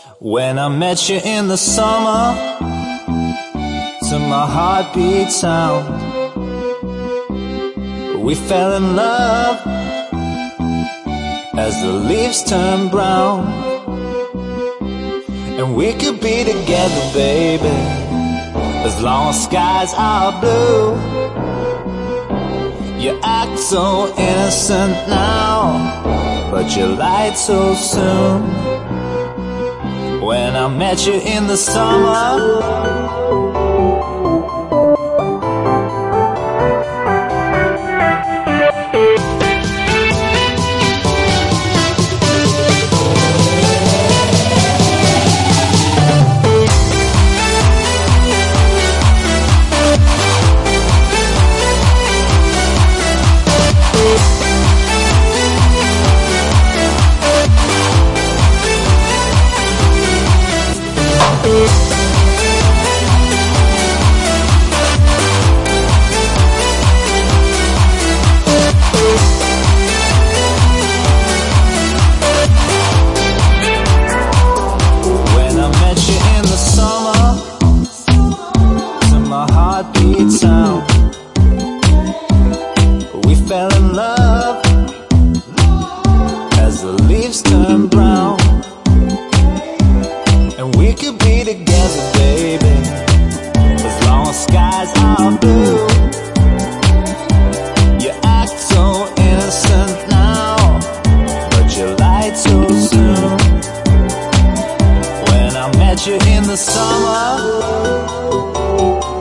When I met you in the summer, to my heartbeat sound, we fell in love as the leaves turn brown. And we could be together, baby, as long as skies are blue. You act so innocent now, but you lied so soon. When I met you in the summer, heartbeat sound, we fell in love as the leaves turn brown. And we could be together, baby, as long as skies are blue. You act so innocent now, but you lied so soon. When I met you in the summer,